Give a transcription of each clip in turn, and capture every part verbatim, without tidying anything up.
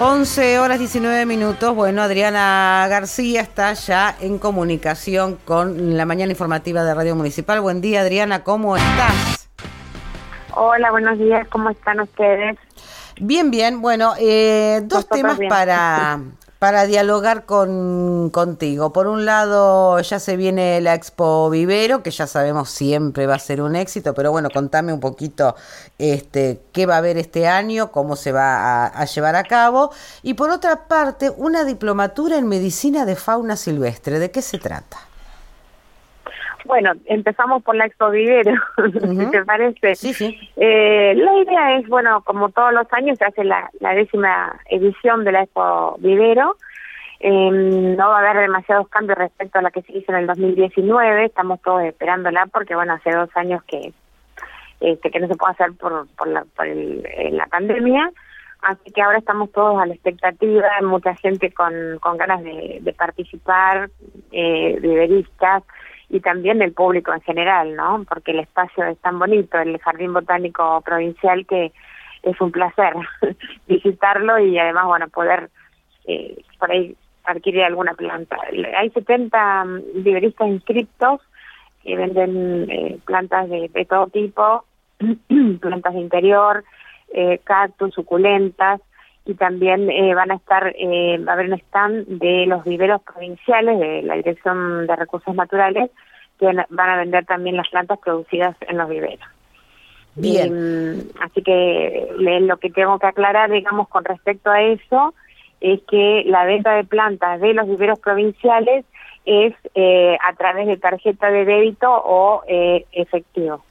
once horas diecinueve minutos. Bueno, Adriana García está ya en comunicación con la mañana informativa de Radio Municipal. Buen día, Adriana, ¿cómo estás? Hola, buenos días, ¿cómo están ustedes? Bien, bien. Bueno, eh, dos Nosotros temas bien. para, para dialogar con contigo. Por un lado, ya se viene la Expo Vivero, que ya sabemos siempre va a ser un éxito, pero bueno, contame un poquito este, qué va a haber este año, cómo se va a, a llevar a cabo. Y por otra parte, una diplomatura en medicina de fauna silvestre. ¿De qué se trata? Bueno, empezamos por la Expo Vivero, uh-huh. si te parece. Sí, sí. Eh, la idea es, bueno, como todos los años se hace la, la décima edición de la Expo Vivero. Eh, no va a haber demasiados cambios respecto a la que se hizo en el dos mil diecinueve. Estamos todos esperándola porque, bueno, hace dos años que este, que no se puede hacer por, por, la, por el, la pandemia. Así que ahora estamos todos a la expectativa, mucha gente con, con ganas de, de participar, eh, viveristas, y también el público en general, ¿no? Porque el espacio es tan bonito, el Jardín Botánico Provincial, que es un placer visitarlo y además, bueno, poder eh, por ahí adquirir alguna planta. Hay setenta viveristas inscriptos que venden eh, plantas de, de todo tipo, plantas de interior, eh, cactus, suculentas, y también eh, van a estar, eh, va a haber un stand de los viveros provinciales de la Dirección de Recursos Naturales, que van a vender también las plantas producidas en los viveros. Bien. Y, así que le, lo que tengo que aclarar, digamos, con respecto a eso, es que la venta de plantas de los viveros provinciales es eh, a través de tarjeta de débito o eh, efectivo.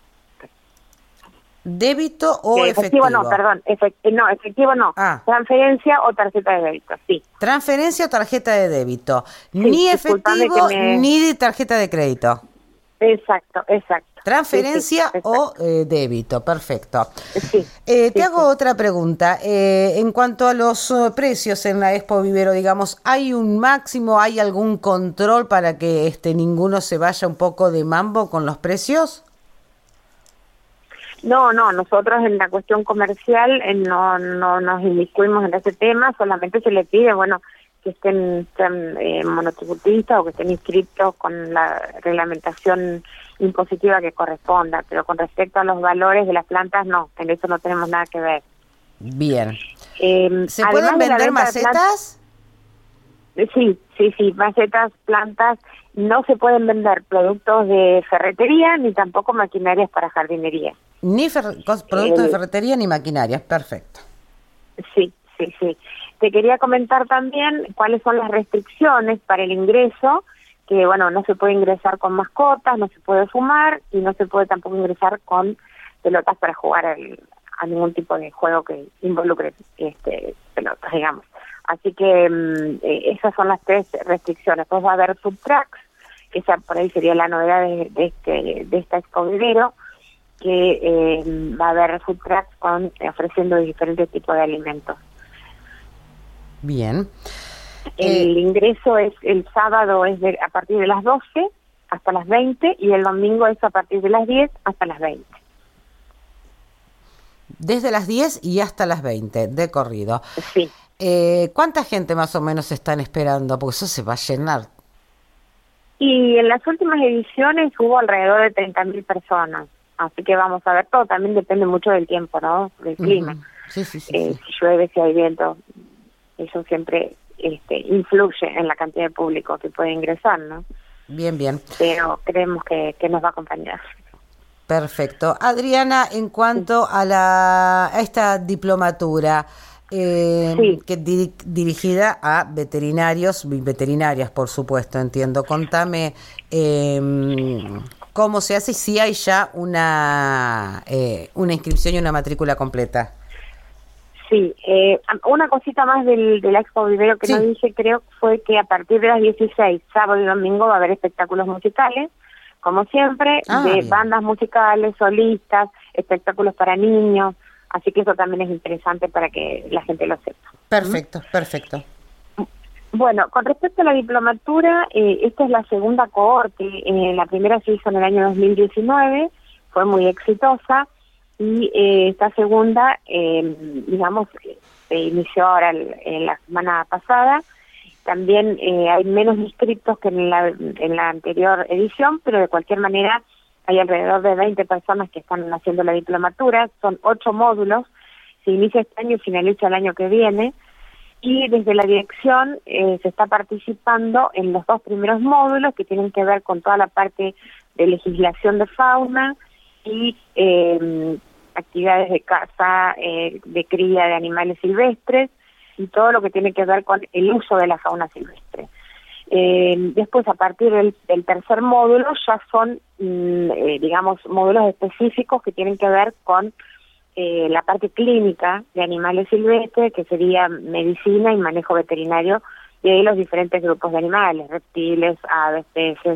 ¿Débito o eh, efectivo? Efectivo no, perdón, efect, no, efectivo no, ah. transferencia o tarjeta de débito, sí. Transferencia o tarjeta de débito, sí, ni efectivo me... ni de tarjeta de crédito. Exacto, exacto. Transferencia sí, sí, o eh, débito, perfecto. Sí, eh, te sí, hago sí. otra pregunta. Eh, en cuanto a los uh, precios en la Expo Vivero, digamos, ¿hay un máximo, hay algún control para que este ninguno se vaya un poco de mambo con los precios? No, no, nosotros en la cuestión comercial eh, no no nos inmiscuimos en ese tema, solamente se le pide, bueno, que estén, estén eh, monotributistas o que estén inscritos con la reglamentación impositiva que corresponda, pero con respecto a los valores de las plantas, no, en eso no tenemos nada que ver. Bien. Eh, ¿Se pueden vender macetas? Plantas, sí, sí, sí, macetas, plantas. No se pueden vender productos de ferretería ni tampoco maquinarias para jardinería. Ni fer- productos eh, de ferretería ni maquinarias, perfecto. Sí, sí, sí. Te quería comentar también cuáles son las restricciones para el ingreso, que bueno, no se puede ingresar con mascotas, no se puede fumar y no se puede tampoco ingresar con pelotas para jugar al, a ningún tipo de juego que involucre este, pelotas, digamos. Así que um, eh, esas son las tres restricciones. Pues va a haber food trucks, que esa por ahí sería la novedad de, de este de esta Expo Vivero, que eh, va a haber food trucks con, eh, ofreciendo diferentes tipos de alimentos. Bien. El eh, ingreso es el sábado es de, a partir de las doce hasta las veinte y el domingo es a partir de las diez hasta las veinte. Desde las diez y hasta las veinte, de corrido. Sí. Eh, ¿Cuánta gente más o menos están esperando? Porque eso se va a llenar. Y en las últimas ediciones hubo alrededor de treinta mil personas. Así que vamos a ver todo. También depende mucho del tiempo, ¿no? Del clima. Uh-huh. Sí, sí, sí, eh, sí. Si llueve, si hay viento, eso siempre este, influye en la cantidad de público que puede ingresar, ¿no? Bien, bien. Pero creemos que, que nos va a acompañar. Perfecto. Adriana, en cuanto sí. a, la, a esta diplomatura, eh, sí. que di, dirigida a veterinarios y veterinarias, por supuesto, entiendo. Contame eh, cómo se hace y si hay ya una, eh, una inscripción y una matrícula completa. Sí, eh, una cosita más del, del Expo Vivero que sí. no dije, creo, fue que a partir de las dieciséis, sábado y domingo, va a haber espectáculos musicales, como siempre, ah, de bien. bandas musicales, solistas, espectáculos para niños, así que eso también es interesante para que la gente lo sepa. Perfecto, ¿Mm? perfecto. Bueno, con respecto a la diplomatura, eh, esta es la segunda cohorte, eh, la primera se hizo en el año dos mil diecinueve, fue muy exitosa, y eh, esta segunda, eh, digamos, se inició ahora el, en la semana pasada. También eh, hay menos inscriptos que en la, en la anterior edición, pero de cualquier manera hay alrededor de veinte personas que están haciendo la diplomatura. Son ocho módulos, se inicia este año y finaliza el año que viene, y desde la dirección eh, se está participando en los dos primeros módulos que tienen que ver con toda la parte de legislación de fauna y eh, actividades de caza, eh, de cría de animales silvestres, y todo lo que tiene que ver con el uso de la fauna silvestre. Eh, después, a partir del, del tercer módulo, ya son, mm, eh, digamos, módulos específicos que tienen que ver con eh, la parte clínica de animales silvestres, que sería medicina y manejo veterinario de los diferentes grupos de animales, reptiles, aves, peces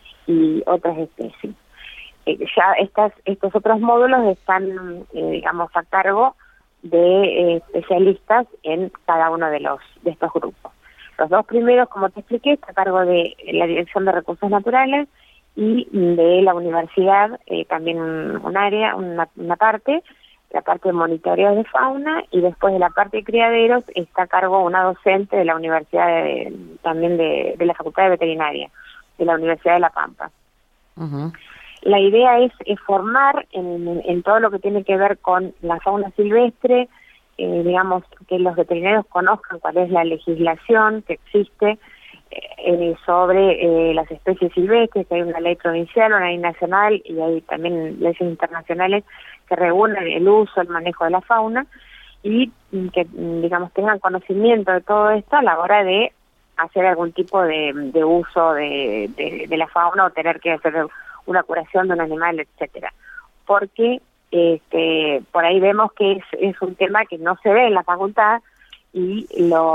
y otras especies. Eh, ya estas, estos otros módulos están, eh, digamos, a cargo de eh, especialistas en cada uno de los de estos grupos. Los dos primeros, como te expliqué, está a cargo de la Dirección de Recursos Naturales y de la universidad, eh, también un, un área, una, una parte, la parte de monitoreo de fauna, y después de la parte de criaderos está a cargo una docente de la universidad, de, también de, de la Facultad de Veterinaria, de la Universidad de La Pampa. Uh-huh. La idea es, es formar en, en todo lo que tiene que ver con la fauna silvestre, eh, digamos, que los veterinarios conozcan cuál es la legislación que existe eh, sobre eh, las especies silvestres, que hay una ley provincial, una ley nacional y hay también leyes internacionales que regulan el uso, el manejo de la fauna, y que, digamos, tengan conocimiento de todo esto a la hora de hacer algún tipo de, de uso de, de, de la fauna o tener que hacer una curación de un animal, etcétera. Porque este, por ahí vemos que es, es un tema que no se ve en la facultad y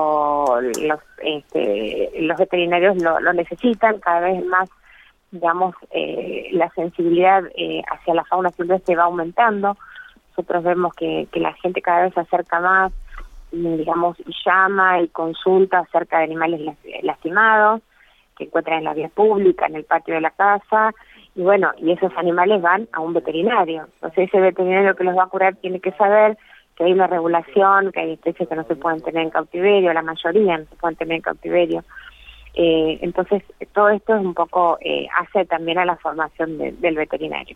lo, los, este, los veterinarios lo, lo necesitan cada vez más. Digamos, eh, la sensibilidad eh, hacia la fauna silvestre va aumentando. Nosotros vemos que, que la gente cada vez se acerca más, digamos, y llama y consulta acerca de animales lastimados que encuentran en la vía pública, en el patio de la casa, y bueno, y esos animales van a un veterinario. Entonces ese veterinario que los va a curar tiene que saber que hay una regulación, que hay especies que no se pueden tener en cautiverio, la mayoría no se pueden tener en cautiverio. Eh, entonces todo esto es un poco, eh, hace también a la formación de, del veterinario.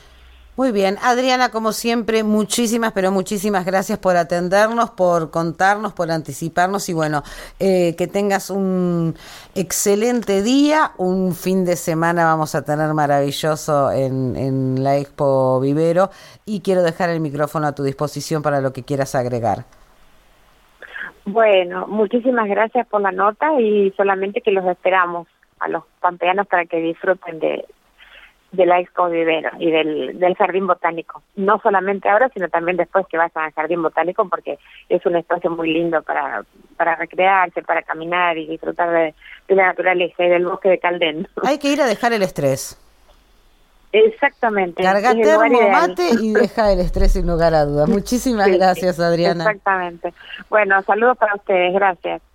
Muy bien, Adriana, como siempre, muchísimas, pero muchísimas gracias por atendernos, por contarnos, por anticiparnos, y bueno, eh, que tengas un excelente día, un fin de semana vamos a tener maravilloso en, en la Expo Vivero, y quiero dejar el micrófono a tu disposición para lo que quieras agregar. Bueno, muchísimas gracias por la nota, y solamente que los esperamos a los pampeanos para que disfruten de de la Expo Vivero y del, del Jardín Botánico. No solamente ahora, sino también después que vayan al Jardín Botánico, porque es un espacio muy lindo para para recrearse, para caminar y disfrutar de, de la naturaleza y del bosque de Caldén. Hay que ir a dejar el estrés. Exactamente. Carga termo, mate y deja el estrés sin lugar a dudas. Muchísimas sí, gracias, Adriana. Exactamente. Bueno, saludos para ustedes. Gracias.